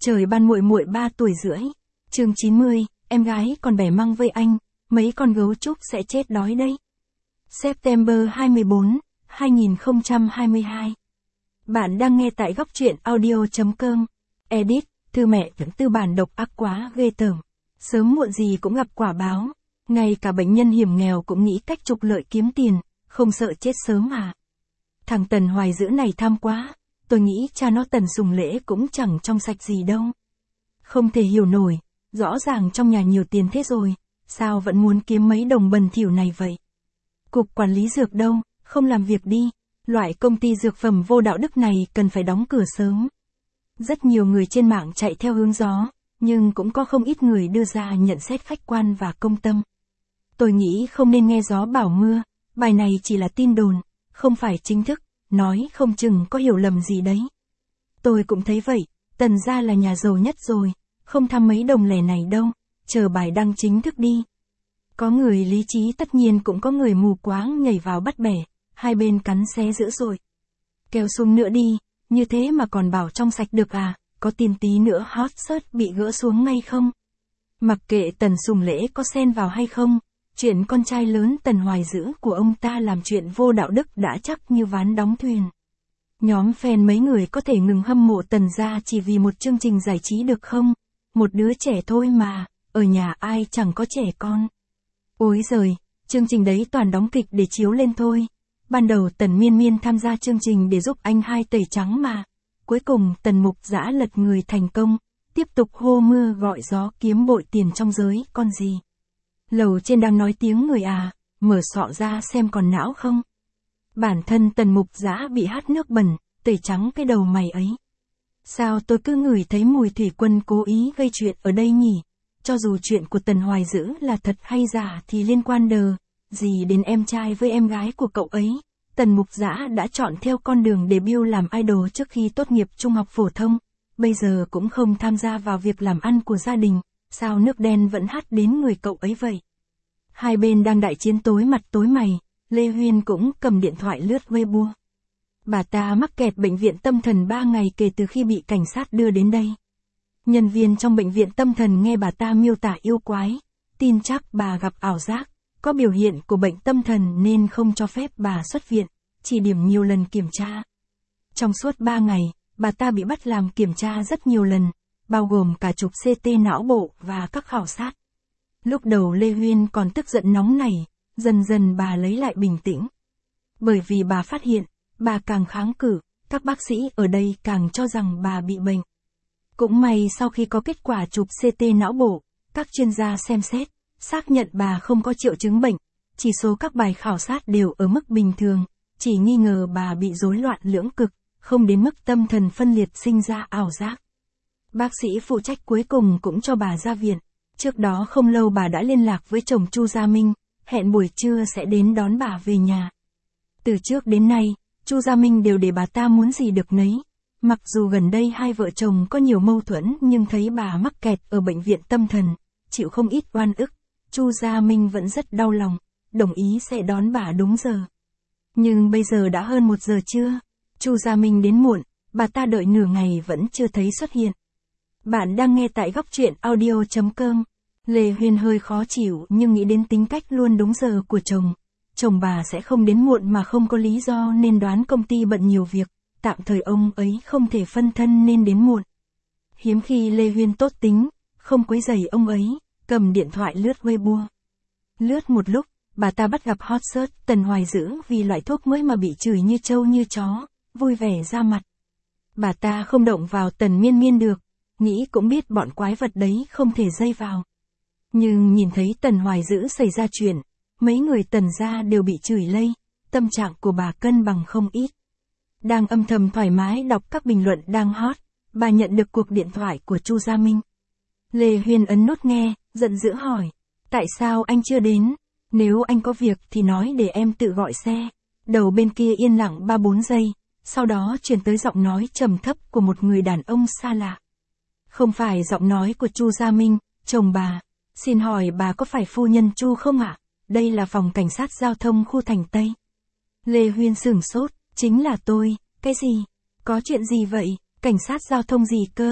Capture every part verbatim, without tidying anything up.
Trời ban muội muội ba tuổi rưỡi. Chương chín mươi, em gái còn bẻ măng với anh, mấy con gấu trúc sẽ chết đói đấy. September hai mươi bốn, hai nghìn không trăm hai mươi hai. Bạn đang nghe tại góc truyện audio chấm com. Edit, thư mẹ vẫn tư bản độc ác quá ghê tởm. Sớm muộn gì cũng gặp quả báo. Ngay cả bệnh nhân hiểm nghèo cũng nghĩ cách trục lợi kiếm tiền, không sợ chết sớm à. Thằng Tần Hoài Dữ này tham quá. Tôi nghĩ cha nó Tần Sùng Lễ cũng chẳng trong sạch gì đâu. Không thể hiểu nổi, rõ ràng trong nhà nhiều tiền thế rồi, sao vẫn muốn kiếm mấy đồng bẩn thỉu này vậy? Cục quản lý dược đâu, không làm việc đi, loại công ty dược phẩm vô đạo đức này cần phải đóng cửa sớm. Rất nhiều người trên mạng chạy theo hướng gió, nhưng cũng có không ít người đưa ra nhận xét khách quan và công tâm. Tôi nghĩ không nên nghe gió bảo mưa, bài này chỉ là tin đồn, không phải chính thức, nói không chừng có hiểu lầm gì đấy. Tôi cũng thấy vậy, Tần gia là nhà giàu nhất rồi, không tham mấy đồng lẻ này đâu, chờ bài đăng chính thức đi. Có người lý trí tất nhiên cũng có người mù quáng nhảy vào bắt bẻ, hai bên cắn xé dữ rồi. Kéo xuống nữa đi, như thế mà còn bảo trong sạch được à, có tin tí nữa hot search bị gỡ xuống ngay không? Mặc kệ Tần Sùng Lễ có xen vào hay không, chuyện con trai lớn Tần Hoài Dữ của ông ta làm chuyện vô đạo đức đã chắc như ván đóng thuyền. Nhóm fan mấy người có thể ngừng hâm mộ Tần gia chỉ vì một chương trình giải trí được không? Một đứa trẻ thôi mà, ở nhà ai chẳng có trẻ con. Ôi giời, chương trình đấy toàn đóng kịch để chiếu lên thôi. Ban đầu Tần Miên Miên tham gia chương trình để giúp anh hai tẩy trắng mà. Cuối cùng Tần Mục Dã lật người thành công, tiếp tục hô mưa gọi gió kiếm bội tiền trong giới, con gì. Lầu trên đang nói tiếng người à, mở sọ ra xem còn não không. Bản thân Tần Mục Dã bị hát nước bẩn, tẩy trắng cái đầu mày ấy. Sao tôi cứ ngửi thấy mùi thủy quân cố ý gây chuyện ở đây nhỉ? Cho dù chuyện của Tần Hoài Dữ là thật hay giả thì liên quan đờ gì đến em trai với em gái của cậu ấy. Tần Mục Dã đã chọn theo con đường debut làm idol trước khi tốt nghiệp trung học phổ thông, bây giờ cũng không tham gia vào việc làm ăn của gia đình, sao nước đen vẫn hát đến người cậu ấy vậy? Hai bên đang đại chiến tối mặt tối mày, Lê Huyên cũng cầm điện thoại lướt Weibo. Bà ta mắc kẹt bệnh viện tâm thần ba ngày kể từ khi bị cảnh sát đưa đến đây. Nhân viên trong bệnh viện tâm thần nghe bà ta miêu tả yêu quái, tin chắc bà gặp ảo giác, có biểu hiện của bệnh tâm thần nên không cho phép bà xuất viện, chỉ điểm nhiều lần kiểm tra. Trong suốt ba ngày, bà ta bị bắt làm kiểm tra rất nhiều lần, bao gồm cả chụp xê tê não bộ và các khảo sát. Lúc đầu Lê Huyên còn tức giận nóng nảy, dần dần bà lấy lại bình tĩnh. Bởi vì bà phát hiện, bà càng kháng cự, các bác sĩ ở đây càng cho rằng bà bị bệnh. Cũng may sau khi có kết quả chụp xê tê não bộ, các chuyên gia xem xét, xác nhận bà không có triệu chứng bệnh, chỉ số các bài khảo sát đều ở mức bình thường, chỉ nghi ngờ bà bị rối loạn lưỡng cực, không đến mức tâm thần phân liệt sinh ra ảo giác. Bác sĩ phụ trách cuối cùng cũng cho bà ra viện. Trước đó không lâu bà đã liên lạc với chồng Chu Gia Minh, hẹn buổi trưa sẽ đến đón bà về nhà. Từ trước đến nay, Chu Gia Minh đều để bà ta muốn gì được nấy. Mặc dù gần đây hai vợ chồng có nhiều mâu thuẫn nhưng thấy bà mắc kẹt ở bệnh viện tâm thần, chịu không ít oan ức, Chu Gia Minh vẫn rất đau lòng, đồng ý sẽ đón bà đúng giờ. Nhưng bây giờ đã hơn một giờ trưa, Chu Gia Minh đến muộn, bà ta đợi nửa ngày vẫn chưa thấy xuất hiện. Bạn đang nghe tại góc truyện audio chấm com. Lê Huyên hơi khó chịu nhưng nghĩ đến tính cách luôn đúng giờ của chồng. Chồng bà sẽ không đến muộn mà không có lý do nên đoán công ty bận nhiều việc, tạm thời ông ấy không thể phân thân nên đến muộn. Hiếm khi Lê Huyên tốt tính, không quấy rầy ông ấy, cầm điện thoại lướt Weibo. Lướt một lúc, bà ta bắt gặp hot search Tần Hoài Dữ vì loại thuốc mới mà bị chửi như trâu như chó, vui vẻ ra mặt. Bà ta không động vào Tần Miên Miên được, nghĩ cũng biết bọn quái vật đấy không thể dây vào. Nhưng nhìn thấy Tần Hoài Dữ xảy ra chuyện, mấy người Tần gia đều bị chửi lây, tâm trạng của bà cân bằng không ít. Đang âm thầm thoải mái đọc các bình luận đang hot, bà nhận được cuộc điện thoại của Chu Gia Minh. Lê Huyên ấn nút nghe, giận dữ hỏi, tại sao anh chưa đến? Nếu anh có việc thì nói để em tự gọi xe. Đầu bên kia yên lặng ba bốn giây, sau đó truyền tới giọng nói trầm thấp của một người đàn ông xa lạ. Không phải giọng nói của Chu Gia Minh, chồng bà. Xin hỏi bà có phải phu nhân Chu không ạ? Đây là phòng cảnh sát giao thông khu Thành Tây. Lê Huyên sửng sốt, chính là tôi, cái gì? Có chuyện gì vậy? Cảnh sát giao thông gì cơ?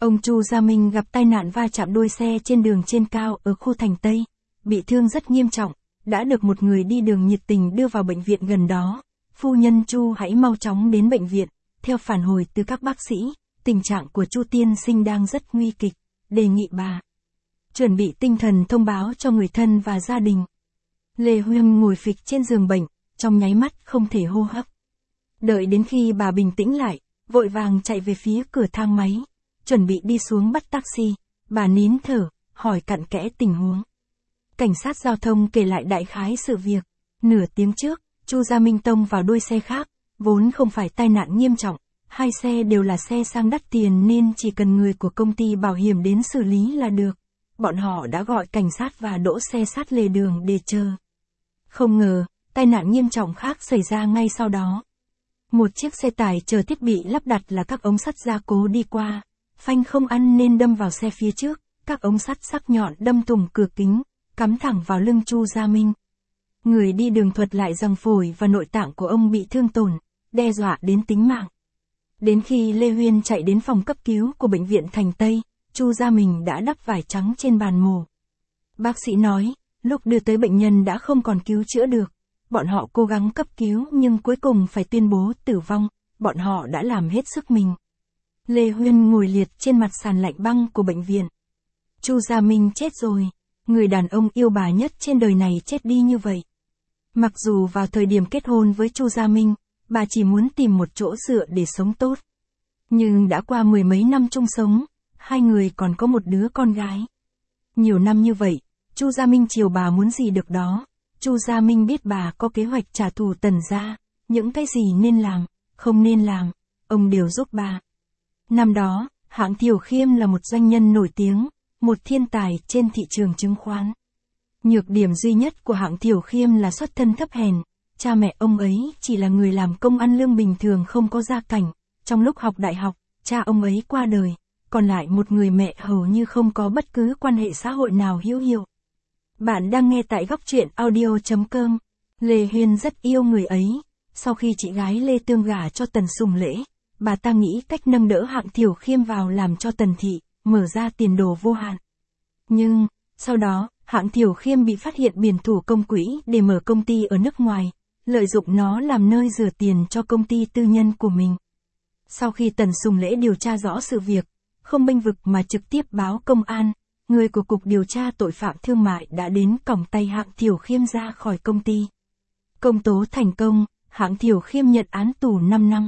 Ông Chu Gia Minh gặp tai nạn va chạm đuôi xe trên đường trên cao ở khu Thành Tây, bị thương rất nghiêm trọng, đã được một người đi đường nhiệt tình đưa vào bệnh viện gần đó. Phu nhân Chu hãy mau chóng đến bệnh viện, theo phản hồi từ các bác sĩ, tình trạng của Chu tiên sinh đang rất nguy kịch, đề nghị bà chuẩn bị tinh thần thông báo cho người thân và gia đình. Lê Huyên ngồi phịch trên giường bệnh, trong nháy mắt không thể hô hấp. Đợi đến khi bà bình tĩnh lại, vội vàng chạy về phía cửa thang máy, chuẩn bị đi xuống bắt taxi, bà nín thở, hỏi cặn kẽ tình huống. Cảnh sát giao thông kể lại đại khái sự việc. Nửa tiếng trước, Chu Gia Minh tông vào đuôi xe khác, vốn không phải tai nạn nghiêm trọng, hai xe đều là xe sang đắt tiền nên chỉ cần người của công ty bảo hiểm đến xử lý là được. Bọn họ đã gọi cảnh sát và đỗ xe sát lề đường để chờ. Không ngờ, tai nạn nghiêm trọng khác xảy ra ngay sau đó. Một chiếc xe tải chở thiết bị lắp đặt là các ống sắt gia cố đi qua, phanh không ăn nên đâm vào xe phía trước, các ống sắt sắc nhọn đâm thủng cửa kính, cắm thẳng vào lưng Chu Gia Minh. Người đi đường thuật lại rằng phổi và nội tạng của ông bị thương tổn, đe dọa đến tính mạng. Đến khi Lê Huyên chạy đến phòng cấp cứu của bệnh viện Thành Tây, Chu Gia Minh đã đắp vải trắng trên bàn mổ. Bác sĩ nói, lúc đưa tới bệnh nhân đã không còn cứu chữa được. Bọn họ cố gắng cấp cứu nhưng cuối cùng phải tuyên bố tử vong, bọn họ đã làm hết sức mình. Lê Huyên ngồi liệt trên mặt sàn lạnh băng của bệnh viện. Chu Gia Minh chết rồi, người đàn ông yêu bà nhất trên đời này chết đi như vậy. Mặc dù vào thời điểm kết hôn với Chu Gia Minh, bà chỉ muốn tìm một chỗ dựa để sống tốt. Nhưng đã qua mười mấy năm chung sống, hai người còn có một đứa con gái. Nhiều năm như vậy, Chu Gia Minh chiều bà muốn gì được đó. Chu Gia Minh biết bà có kế hoạch trả thù Tần gia, những cái gì nên làm, không nên làm, ông đều giúp bà. Năm đó, Hạng Thiểu Khiêm là một doanh nhân nổi tiếng, một thiên tài trên thị trường chứng khoán. Nhược điểm duy nhất của Hạng Thiểu Khiêm là xuất thân thấp hèn, cha mẹ ông ấy chỉ là người làm công ăn lương bình thường không có gia cảnh. Trong lúc học đại học, cha ông ấy qua đời, còn lại một người mẹ hầu như không có bất cứ quan hệ xã hội nào hữu hiệu. Bạn đang nghe tại góc truyện audio chấm com. Lê Huyên rất yêu người ấy. Sau khi chị gái Lê Tương gả cho Tần Sùng Lễ, bà ta nghĩ cách nâng đỡ Hạng Thiểu Khiêm vào làm cho Tần thị, mở ra tiền đồ vô hạn. Nhưng, sau đó, Hạng Thiểu Khiêm bị phát hiện biển thủ công quỹ để mở công ty ở nước ngoài, lợi dụng nó làm nơi rửa tiền cho công ty tư nhân của mình. Sau khi Tần Sùng Lễ điều tra rõ sự việc, không bênh vực mà trực tiếp báo công an, người của Cục Điều tra Tội phạm Thương mại đã đến còng tay Hạng Thiểu Khiêm ra khỏi công ty. Công tố thành công, Hạng Thiểu Khiêm nhận án tù năm năm.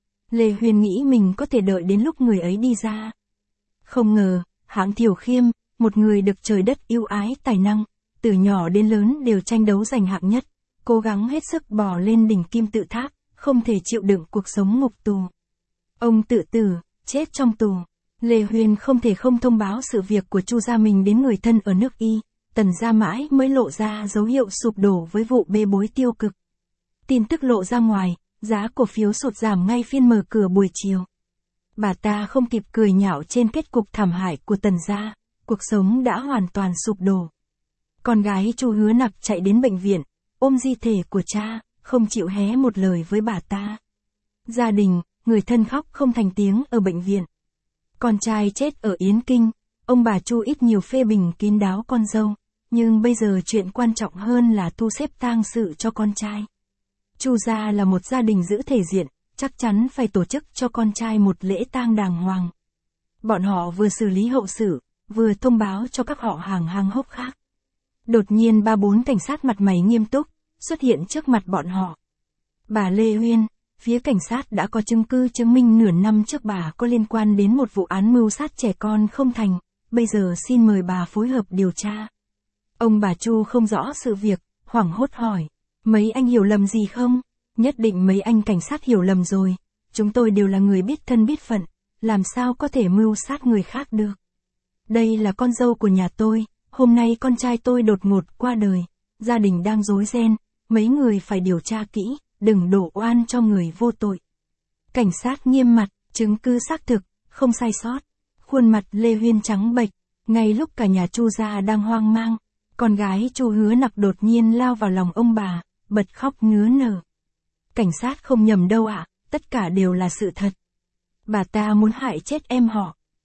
Lê Huyên nghĩ mình có thể đợi đến lúc người ấy đi ra. Không ngờ, Hạng Thiểu Khiêm, một người được trời đất yêu ái tài năng, từ nhỏ đến lớn đều tranh đấu giành hạng nhất, cố gắng hết sức bò lên đỉnh kim tự tháp, không thể chịu đựng cuộc sống ngục tù. Ông tự tử, chết trong tù. Lê Huyên không thể không thông báo sự việc của Chu Gia Minh đến người thân ở nước Y, Tần gia mãi mới lộ ra dấu hiệu sụp đổ với vụ bê bối tiêu cực. Tin tức lộ ra ngoài, giá cổ phiếu sụt giảm ngay phiên mở cửa buổi chiều. Bà ta không kịp cười nhạo trên kết cục thảm hại của Tần gia, cuộc sống đã hoàn toàn sụp đổ. Con gái Chu Hứa Nặc chạy đến bệnh viện, ôm di thể của cha, không chịu hé một lời với bà ta. Gia đình, người thân khóc không thành tiếng ở bệnh viện. Con trai chết ở Yến Kinh, ông bà Chu ít nhiều phê bình kín đáo con dâu, nhưng bây giờ chuyện quan trọng hơn là thu xếp tang sự cho con trai. Chu gia là một gia đình giữ thể diện, chắc chắn phải tổ chức cho con trai một lễ tang đàng hoàng. Bọn họ vừa xử lý hậu sự, vừa thông báo cho các họ hàng hang hốc khác. Đột nhiên ba bốn cảnh sát mặt mày nghiêm túc, xuất hiện trước mặt bọn họ. Bà Lê Huyên, phía cảnh sát đã có chứng cứ chứng minh nửa năm trước bà có liên quan đến một vụ án mưu sát trẻ con không thành, bây giờ xin mời bà phối hợp điều tra. Ông bà Chu không rõ sự việc, hoảng hốt hỏi, mấy anh hiểu lầm gì không? Nhất định mấy anh cảnh sát hiểu lầm rồi, chúng tôi đều là người biết thân biết phận, làm sao có thể mưu sát người khác được. Đây là con dâu của nhà tôi, hôm nay con trai tôi đột ngột qua đời, gia đình đang rối ren, mấy người phải điều tra kỹ, đừng đổ oan cho người vô tội. Cảnh sát nghiêm mặt, chứng cứ xác thực, không sai sót. Khuôn mặt Lê Huyên trắng bệch, ngay lúc cả nhà Chu gia đang hoang mang, con gái Chu Hứa Nặc đột nhiên lao vào lòng ông bà, bật khóc nứa nở. Cảnh sát không nhầm đâu ạ, tất cả đều là sự thật. Bà ta muốn hại chết em họ.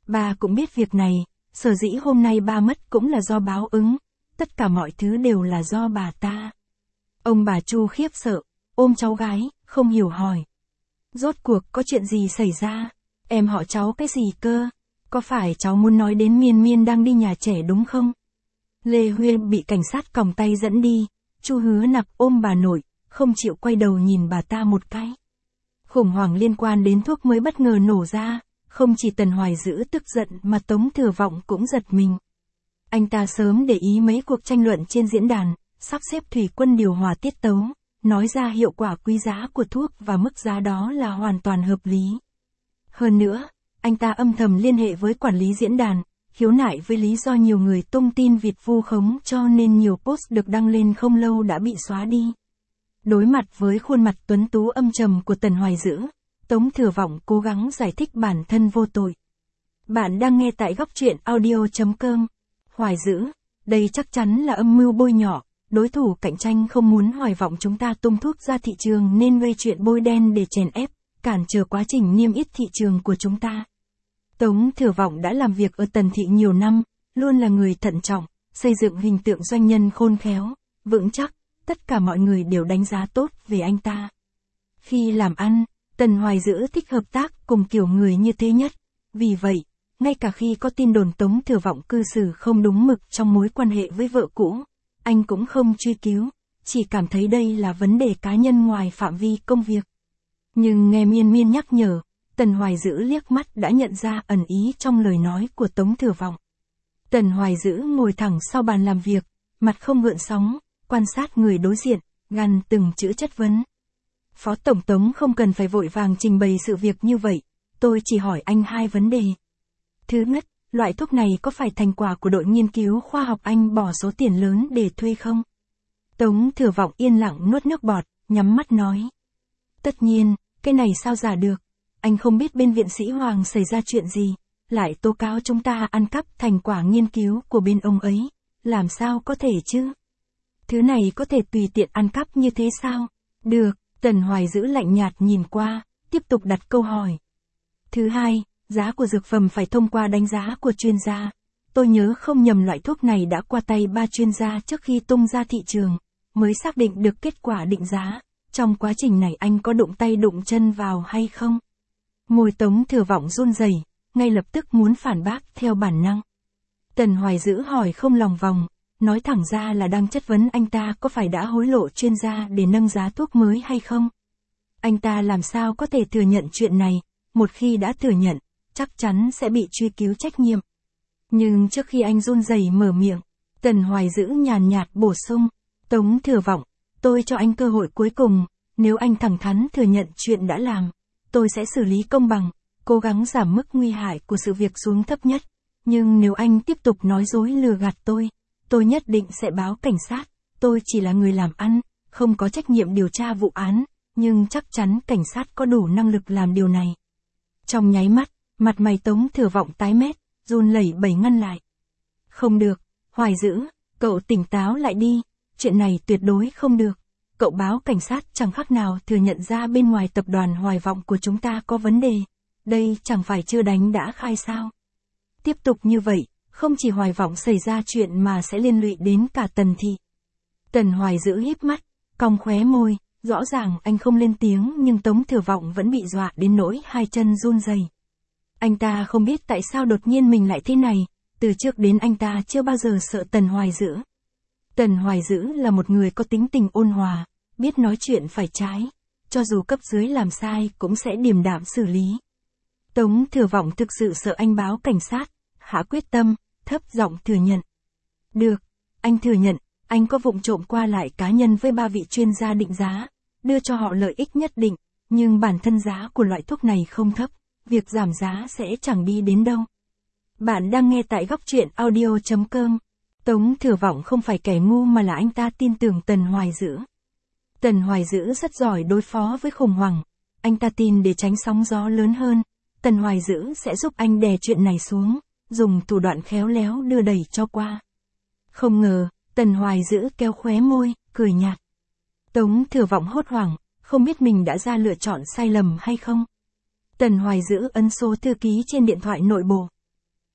Ba cũng biết việc này, sở dĩ hôm nay ba mất cũng là do báo ứng, tất cả mọi thứ đều là do bà ta. Ông bà Chu khiếp sợ, ôm cháu gái, không hiểu hỏi. Rốt cuộc có chuyện gì xảy ra? Em họ cháu cái gì cơ? Có phải cháu muốn nói đến Miên Miên đang đi nhà trẻ đúng không? Lê Huyên bị cảnh sát còng tay dẫn đi, Chu Hứa Nặc ôm bà nội, không chịu quay đầu nhìn bà ta một cái. Khủng hoảng liên quan đến thuốc mới bất ngờ nổ ra, không chỉ Tần Hoài Dữ tức giận mà Tống Thừa Vọng cũng giật mình. Anh ta sớm để ý mấy cuộc tranh luận trên diễn đàn, sắp xếp thủy quân điều hòa tiết tấu, nói ra hiệu quả quý giá của thuốc và mức giá đó là hoàn toàn hợp lý. Hơn nữa, anh ta âm thầm liên hệ với quản lý diễn đàn, khiếu nại với lý do nhiều người tung tin vịt vu khống cho nên nhiều post được đăng lên không lâu đã bị xóa đi. Đối mặt với khuôn mặt tuấn tú âm trầm của Tần Hoài Dữ, Tống Thừa Vọng cố gắng giải thích bản thân vô tội. Bạn đang nghe tại góc truyện audio chấm com. Hoài Dữ, đây chắc chắn là âm mưu bôi nhọ, đối thủ cạnh tranh không muốn Hoài Vọng chúng ta tung thuốc ra thị trường nên gây chuyện bôi đen để chèn ép, cản trở quá trình niêm yết thị trường của chúng ta. Tống Thừa Vọng đã làm việc ở Tần Thị nhiều năm, luôn là người thận trọng, xây dựng hình tượng doanh nhân khôn khéo, vững chắc, tất cả mọi người đều đánh giá tốt về anh ta. Khi làm ăn, Tần Hoài Dữ thích hợp tác cùng kiểu người như thế nhất, vì vậy, ngay cả khi có tin đồn Tống Thừa Vọng cư xử không đúng mực trong mối quan hệ với vợ cũ, anh cũng không truy cứu, chỉ cảm thấy đây là vấn đề cá nhân ngoài phạm vi công việc. Nhưng nghe Miên Miên nhắc nhở, Tần Hoài Dữ liếc mắt đã nhận ra ẩn ý trong lời nói của Tống Thừa Vọng. Tần Hoài Dữ ngồi thẳng sau bàn làm việc, mặt không gợn sóng, quan sát người đối diện, gằn từng chữ chất vấn. Phó Tổng Tống không cần phải vội vàng trình bày sự việc như vậy, tôi chỉ hỏi anh hai vấn đề. Thứ nhất, loại thuốc này có phải thành quả của đội nghiên cứu khoa học anh bỏ số tiền lớn để thuê không? Tống Thừa Vọng yên lặng nuốt nước bọt, nhắm mắt nói. Tất nhiên, cái này sao giả được, anh không biết bên viện sĩ Hoàng xảy ra chuyện gì, lại tố cáo chúng ta ăn cắp thành quả nghiên cứu của bên ông ấy, làm sao có thể chứ? Thứ này có thể tùy tiện ăn cắp như thế sao? Được, Tần Hoài Dữ lạnh nhạt nhìn qua, tiếp tục đặt câu hỏi. Thứ hai, giá của dược phẩm phải thông qua đánh giá của chuyên gia. Tôi nhớ không nhầm loại thuốc này đã qua tay ba chuyên gia trước khi tung ra thị trường, mới xác định được kết quả định giá. Trong quá trình này anh có đụng tay đụng chân vào hay không? Môi Tống Thừa Vọng run rẩy, ngay lập tức muốn phản bác theo bản năng. Tần Hoài Dữ hỏi không lòng vòng, nói thẳng ra là đang chất vấn anh ta có phải đã hối lộ chuyên gia để nâng giá thuốc mới hay không? Anh ta làm sao có thể thừa nhận chuyện này, một khi đã thừa nhận, chắc chắn sẽ bị truy cứu trách nhiệm. Nhưng trước khi anh run rẩy mở miệng, Tần Hoài Dữ nhàn nhạt bổ sung, Tống Thừa Vọng, tôi cho anh cơ hội cuối cùng, nếu anh thẳng thắn thừa nhận chuyện đã làm, tôi sẽ xử lý công bằng, cố gắng giảm mức nguy hại của sự việc xuống thấp nhất. Nhưng nếu anh tiếp tục nói dối lừa gạt tôi, tôi nhất định sẽ báo cảnh sát, tôi chỉ là người làm ăn, không có trách nhiệm điều tra vụ án, nhưng chắc chắn cảnh sát có đủ năng lực làm điều này. Trong nháy mắt, mặt mày Tống Thừa Vọng tái mét, run lẩy bẩy ngăn lại. Không được, Hoài Dữ, cậu tỉnh táo lại đi, chuyện này tuyệt đối không được. Cậu báo cảnh sát chẳng khác nào thừa nhận ra bên ngoài tập đoàn Hoài Vọng của chúng ta có vấn đề. Đây chẳng phải chưa đánh đã khai sao. Tiếp tục như vậy, không chỉ Hoài Vọng xảy ra chuyện mà sẽ liên lụy đến cả Tần Thị. Tần Hoài Dữ híp mắt, cong khóe môi, rõ ràng anh không lên tiếng nhưng Tống Thừa Vọng vẫn bị dọa đến nỗi hai chân run rẩy. Anh ta không biết tại sao đột nhiên mình lại thế này, từ trước đến anh ta chưa bao giờ sợ Tần Hoài Dữ. Tần Hoài Dữ là một người có tính tình ôn hòa, biết nói chuyện phải trái, cho dù cấp dưới làm sai cũng sẽ điềm đạm xử lý. Tống Thừa Vọng thực sự sợ anh báo cảnh sát, hạ quyết tâm, thấp giọng thừa nhận. Được, anh thừa nhận, anh có vụng trộm qua lại cá nhân với ba vị chuyên gia định giá, đưa cho họ lợi ích nhất định, nhưng bản thân giá của loại thuốc này không thấp, việc giảm giá sẽ chẳng đi đến đâu. Bạn đang nghe tại góc truyện audio chấm com. Tống Thừa Vọng không phải kẻ ngu mà là anh ta tin tưởng Tần Hoài Dữ. Tần Hoài Dữ rất giỏi đối phó với khủng hoảng, anh ta tin để tránh sóng gió lớn hơn, Tần Hoài Dữ sẽ giúp anh đè chuyện này xuống, dùng thủ đoạn khéo léo đưa đẩy cho qua. Không ngờ, Tần Hoài Dữ kéo khóe môi, cười nhạt. Tống Thừa Vọng hốt hoảng, không biết mình đã ra lựa chọn sai lầm hay không. Tần Hoài Dữ ấn số thư ký trên điện thoại nội bộ.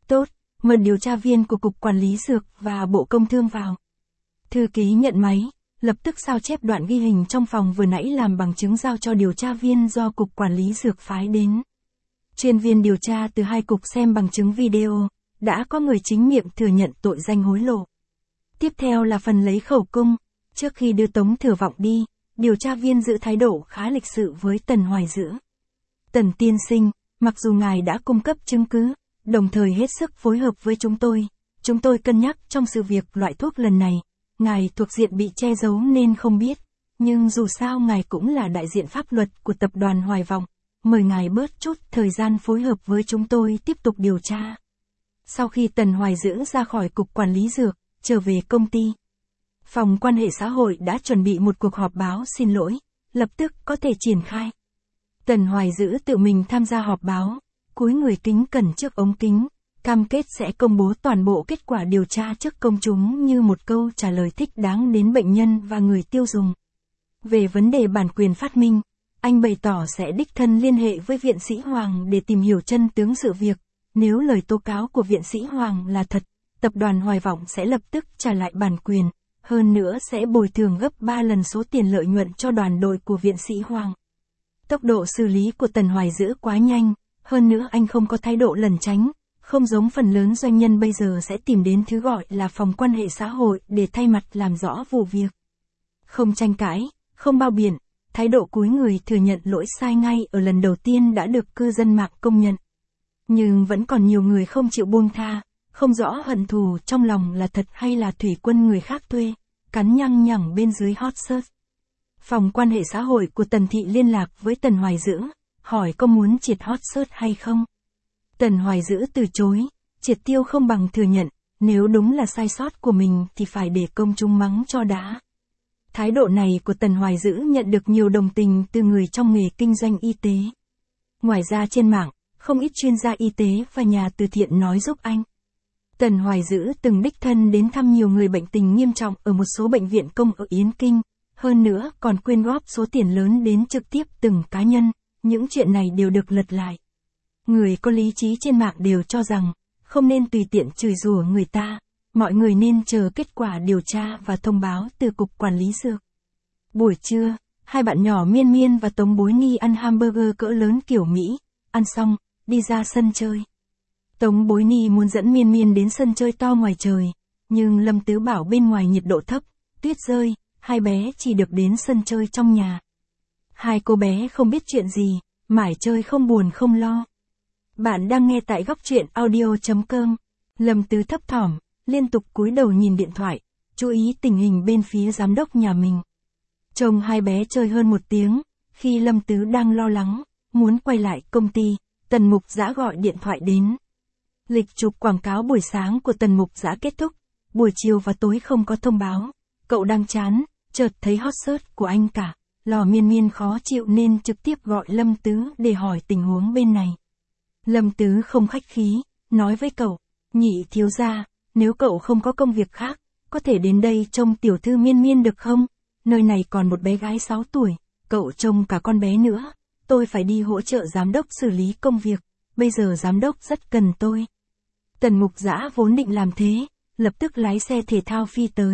Tốt, mời điều tra viên của Cục Quản lý Dược và Bộ Công Thương vào. Thư ký nhận máy, lập tức sao chép đoạn ghi hình trong phòng vừa nãy làm bằng chứng giao cho điều tra viên do Cục Quản lý Dược phái đến. Chuyên viên điều tra từ hai cục xem bằng chứng video, đã có người chính miệng thừa nhận tội danh hối lộ. Tiếp theo là phần lấy khẩu cung. Trước khi đưa Tống Thừa Vọng đi, điều tra viên giữ thái độ khá lịch sự với Tần Hoài Dữ. Tần tiên sinh, mặc dù ngài đã cung cấp chứng cứ, đồng thời hết sức phối hợp với chúng tôi, chúng tôi cân nhắc trong sự việc loại thuốc lần này, ngài thuộc diện bị che giấu nên không biết, nhưng dù sao ngài cũng là đại diện pháp luật của tập đoàn Hoài Vọng, mời ngài bớt chút thời gian phối hợp với chúng tôi tiếp tục điều tra. Sau khi Tần Hoài Dữ ra khỏi Cục Quản lý Dược, trở về công ty, Phòng Quan hệ Xã hội đã chuẩn bị một cuộc họp báo xin lỗi, lập tức có thể triển khai. Tần Hoài Dữ tự mình tham gia họp báo, cúi người kính cẩn trước ống kính, cam kết sẽ công bố toàn bộ kết quả điều tra trước công chúng như một câu trả lời thích đáng đến bệnh nhân và người tiêu dùng. Về vấn đề bản quyền phát minh, anh bày tỏ sẽ đích thân liên hệ với viện sĩ Hoàng để tìm hiểu chân tướng sự việc. Nếu lời tố cáo của viện sĩ Hoàng là thật, tập đoàn Hoài Vọng sẽ lập tức trả lại bản quyền, hơn nữa sẽ bồi thường gấp ba lần số tiền lợi nhuận cho đoàn đội của viện sĩ Hoàng. Tốc độ xử lý của Tần Hoài Dữ quá nhanh, hơn nữa anh không có thái độ lẩn tránh, không giống phần lớn doanh nhân bây giờ sẽ tìm đến thứ gọi là Phòng Quan hệ Xã hội để thay mặt làm rõ vụ việc. Không tranh cãi, không bao biện, thái độ cúi người thừa nhận lỗi sai ngay ở lần đầu tiên đã được cư dân mạng công nhận. Nhưng vẫn còn nhiều người không chịu buông tha, không rõ hận thù trong lòng là thật hay là thủy quân người khác thuê, cắn nhăng nhẳng bên dưới hot search. Phòng Quan hệ Xã hội của Tần Thị liên lạc với Tần Hoài Dữ, hỏi có muốn triệt hot search hay không. Tần Hoài Dữ từ chối, triệt tiêu không bằng thừa nhận, nếu đúng là sai sót của mình thì phải để công chúng mắng cho đã. Thái độ này của Tần Hoài Dữ nhận được nhiều đồng tình từ người trong nghề kinh doanh y tế. Ngoài ra trên mạng, không ít chuyên gia y tế và nhà từ thiện nói giúp anh. Tần Hoài Dữ từng đích thân đến thăm nhiều người bệnh tình nghiêm trọng ở một số bệnh viện công ở Yến Kinh, hơn nữa còn quyên góp số tiền lớn đến trực tiếp từng cá nhân, những chuyện này đều được lật lại. Người có lý trí trên mạng đều cho rằng, không nên tùy tiện chửi rủa người ta, mọi người nên chờ kết quả điều tra và thông báo từ Cục Quản lý Dược. Buổi trưa, hai bạn nhỏ Miên Miên và Tống Bối Ni ăn hamburger cỡ lớn kiểu Mỹ, ăn xong, đi ra sân chơi. Tống Bối Ni muốn dẫn Miên Miên đến sân chơi to ngoài trời, nhưng Lâm Tứ bảo bên ngoài nhiệt độ thấp, tuyết rơi, hai bé chỉ được đến sân chơi trong nhà. Hai cô bé không biết chuyện gì, mải chơi không buồn không lo. Bạn đang nghe tại góc truyện audio chấm com. Lâm Tứ thấp thỏm, liên tục cúi đầu nhìn điện thoại, chú ý tình hình bên phía giám đốc nhà mình. Trông hai bé chơi hơn một tiếng, khi Lâm Tứ đang lo lắng, muốn quay lại công ty, Tần Mục Dã gọi điện thoại đến. Lịch chụp quảng cáo buổi sáng của Tần Mục Dã kết thúc, buổi chiều và tối không có thông báo. Cậu đang chán, chợt thấy hot search của anh cả, Lò Miên Miên khó chịu nên trực tiếp gọi Lâm Tứ để hỏi tình huống bên này. Lâm Tứ không khách khí, nói với cậu, nhị thiếu gia, nếu cậu không có công việc khác, có thể đến đây trông tiểu thư Miên Miên được không? Nơi này còn một bé gái sáu tuổi, cậu trông cả con bé nữa, tôi phải đi hỗ trợ giám đốc xử lý công việc, bây giờ giám đốc rất cần tôi. Tần Mục Dã vốn định làm thế, lập tức lái xe thể thao phi tới.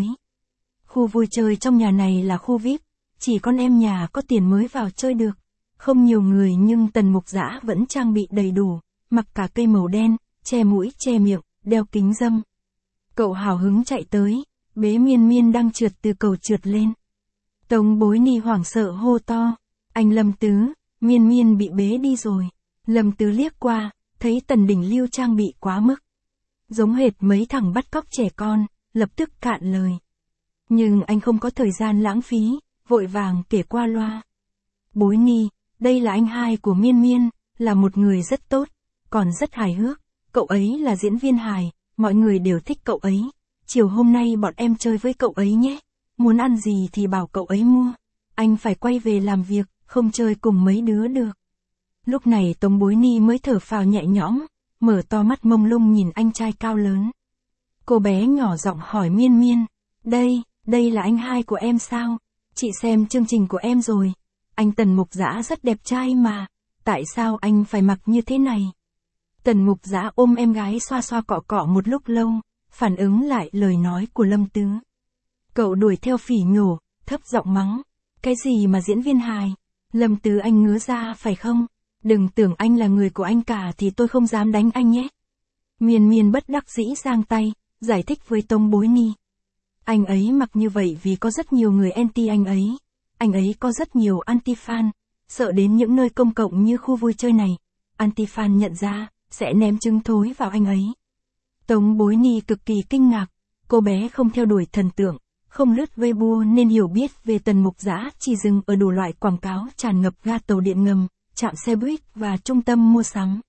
Khu vui chơi trong nhà này là khu vi ai pi, chỉ con em nhà có tiền mới vào chơi được. Không nhiều người nhưng Tần Mục Dã vẫn trang bị đầy đủ, mặc cả cây màu đen, che mũi che miệng, đeo kính râm. Cậu hào hứng chạy tới, bế Miên Miên đang trượt từ cầu trượt lên. Tống Bối Ni hoảng sợ hô to, anh Lâm Tứ, Miên Miên bị bế đi rồi. Lâm Tứ liếc qua, thấy Tần Đình Lưu trang bị quá mức. Giống hệt mấy thằng bắt cóc trẻ con, lập tức cạn lời. Nhưng anh không có thời gian lãng phí, vội vàng kể qua loa. Bối Ni, đây là anh hai của Miên Miên, là một người rất tốt, còn rất hài hước. Cậu ấy là diễn viên hài, mọi người đều thích cậu ấy. Chiều hôm nay bọn em chơi với cậu ấy nhé. Muốn ăn gì thì bảo cậu ấy mua. Anh phải quay về làm việc, không chơi cùng mấy đứa được. Lúc này Tống Bối Ni mới thở phào nhẹ nhõm, mở to mắt mông lung nhìn anh trai cao lớn. Cô bé nhỏ giọng hỏi Miên Miên, đây, đây là anh hai của em sao? Chị xem chương trình của em rồi. Anh Tần Mục Dã rất đẹp trai mà, tại sao anh phải mặc như thế này? Tần Mục Dã ôm em gái xoa xoa cọ cọ một lúc lâu, phản ứng lại lời nói của Lâm Tứ. Cậu đuổi theo phỉ nhổ, thấp giọng mắng. Cái gì mà diễn viên hài? Lâm Tứ anh ngứa ra phải không? Đừng tưởng anh là người của anh cả thì tôi không dám đánh anh nhé. Miên Miên bất đắc dĩ giang tay, giải thích với Tống Bối Ni. Anh ấy mặc như vậy vì có rất nhiều người anti anh ấy. Anh ấy có rất nhiều anti-fan, sợ đến những nơi công cộng như khu vui chơi này. Anti-fan nhận ra, sẽ ném trứng thối vào anh ấy. Tống Bối Ni cực kỳ kinh ngạc, cô bé không theo đuổi thần tượng, không lướt Weibo nên hiểu biết về Tần Mục Dã chỉ dừng ở đủ loại quảng cáo tràn ngập ga tàu điện ngầm, trạm xe buýt và trung tâm mua sắm.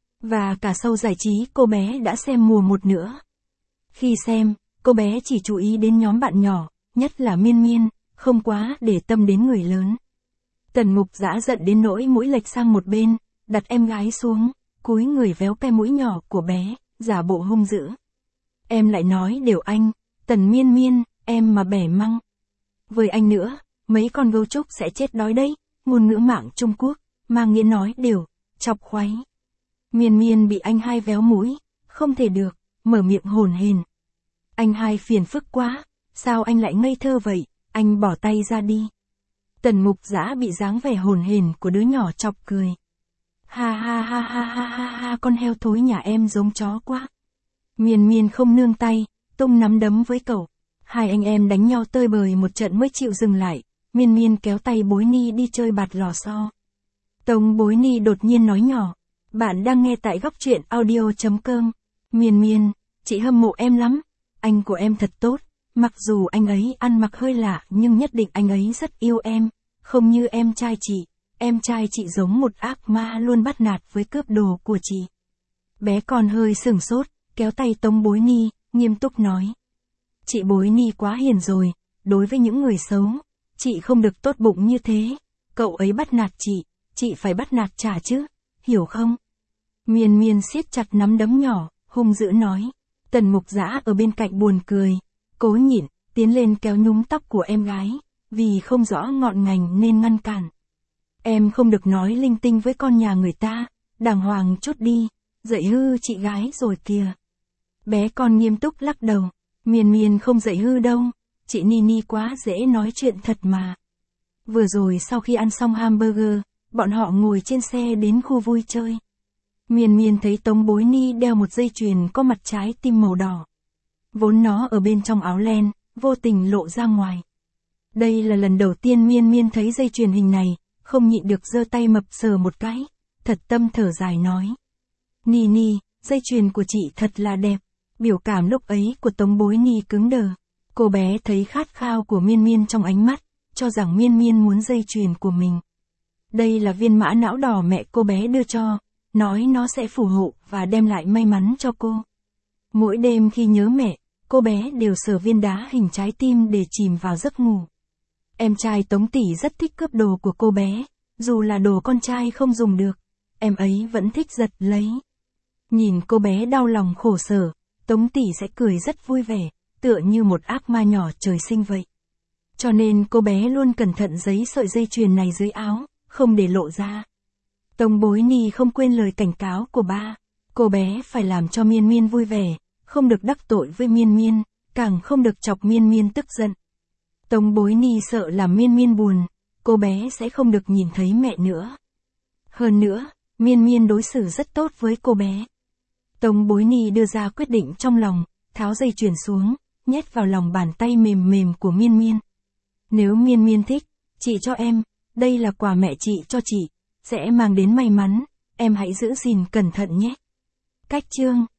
Và cả show giải trí cô bé đã xem mùa một nữa. Khi xem, cô bé chỉ chú ý đến nhóm bạn nhỏ, nhất là Miên Miên, không quá để tâm đến người lớn. Tần Mục Dã giận đến nỗi mũi lệch sang một bên, đặt em gái xuống, cúi người véo cái mũi nhỏ của bé, giả bộ hung dữ. Em lại nói đều anh, Tần Miên Miên, em mà bẻ măng. Với anh nữa, mấy con gấu trúc sẽ chết đói đấy, ngôn ngữ mạng Trung Quốc, mang nghĩa nói đều, chọc khoáy. Miên Miên bị anh hai véo mũi, không thể được, mở miệng hồn hển. Anh hai phiền phức quá, sao anh lại ngây thơ vậy, anh bỏ tay ra đi. Tần Mục Dã bị dáng vẻ hồn hển của đứa nhỏ chọc cười. Ha ha ha ha ha ha ha, con heo thối nhà em giống chó quá. Miên Miên không nương tay, tung nắm đấm với cậu. Hai anh em đánh nhau tơi bời một trận mới chịu dừng lại. Miên Miên kéo tay Bối Ni đi chơi bạt lò xo. Tống Bối Ni đột nhiên nói nhỏ. Bạn đang nghe tại góc truyện audio chấm com. Miên Miên, chị hâm mộ em lắm. Anh của em thật tốt. Mặc dù anh ấy ăn mặc hơi lạ nhưng nhất định anh ấy rất yêu em. Không như em trai chị. Em trai chị giống một ác ma luôn bắt nạt với cướp đồ của chị. Bé còn hơi sửng sốt, kéo tay Tống Bối Ni, nghiêm túc nói. Chị Bối Ni quá hiền rồi, đối với những người xấu, chị không được tốt bụng như thế. Cậu ấy bắt nạt chị, chị phải bắt nạt trả chứ, hiểu không? Miên Miên siết chặt nắm đấm nhỏ, hung dữ nói. Tần Mục Dã ở bên cạnh buồn cười, cố nhịn, tiến lên kéo nhúm tóc của em gái, vì không rõ ngọn ngành nên ngăn cản. Em không được nói linh tinh với con nhà người ta, đàng hoàng chút đi, dạy hư chị gái rồi kìa. Bé con nghiêm túc lắc đầu, Miên Miên không dạy hư đâu, chị Nini quá dễ nói chuyện thật mà. Vừa rồi sau khi ăn xong hamburger, bọn họ ngồi trên xe đến khu vui chơi. Miên Miên thấy Tống Bối Ni đeo một dây chuyền có mặt trái tim màu đỏ. Vốn nó ở bên trong áo len, vô tình lộ ra ngoài. Đây là lần đầu tiên Miên Miên thấy dây chuyền hình này, không nhịn được giơ tay mập sờ một cái, thật tâm thở dài nói. Nini, dây chuyền của chị thật là đẹp. Biểu cảm lúc ấy của Tống Bối Ni cứng đờ. Cô bé thấy khát khao của Miên Miên trong ánh mắt, cho rằng Miên Miên muốn dây chuyền của mình. Đây là viên mã não đỏ mẹ cô bé đưa cho, nói nó sẽ phù hộ và đem lại may mắn cho cô. Mỗi đêm khi nhớ mẹ, cô bé đều sờ viên đá hình trái tim để chìm vào giấc ngủ. Em trai Tống tỷ rất thích cướp đồ của cô bé, dù là đồ con trai không dùng được, em ấy vẫn thích giật lấy. Nhìn cô bé đau lòng khổ sở, Tống tỷ sẽ cười rất vui vẻ, tựa như một ác ma nhỏ trời sinh vậy. Cho nên cô bé luôn cẩn thận giấy sợi dây chuyền này dưới áo, không để lộ ra. Tống Bối Ni không quên lời cảnh cáo của ba, cô bé phải làm cho Miên Miên vui vẻ, không được đắc tội với Miên Miên, càng không được chọc Miên Miên tức giận. Tống Bối Ni sợ làm Miên Miên buồn, cô bé sẽ không được nhìn thấy mẹ nữa. Hơn nữa, Miên Miên đối xử rất tốt với cô bé. Tống Bối Ni đưa ra quyết định trong lòng, tháo dây chuyền xuống, nhét vào lòng bàn tay mềm mềm của Miên Miên. Nếu Miên Miên thích, chị cho em, đây là quà mẹ chị cho chị, sẽ mang đến may mắn, em hãy giữ gìn cẩn thận nhé. Cách chương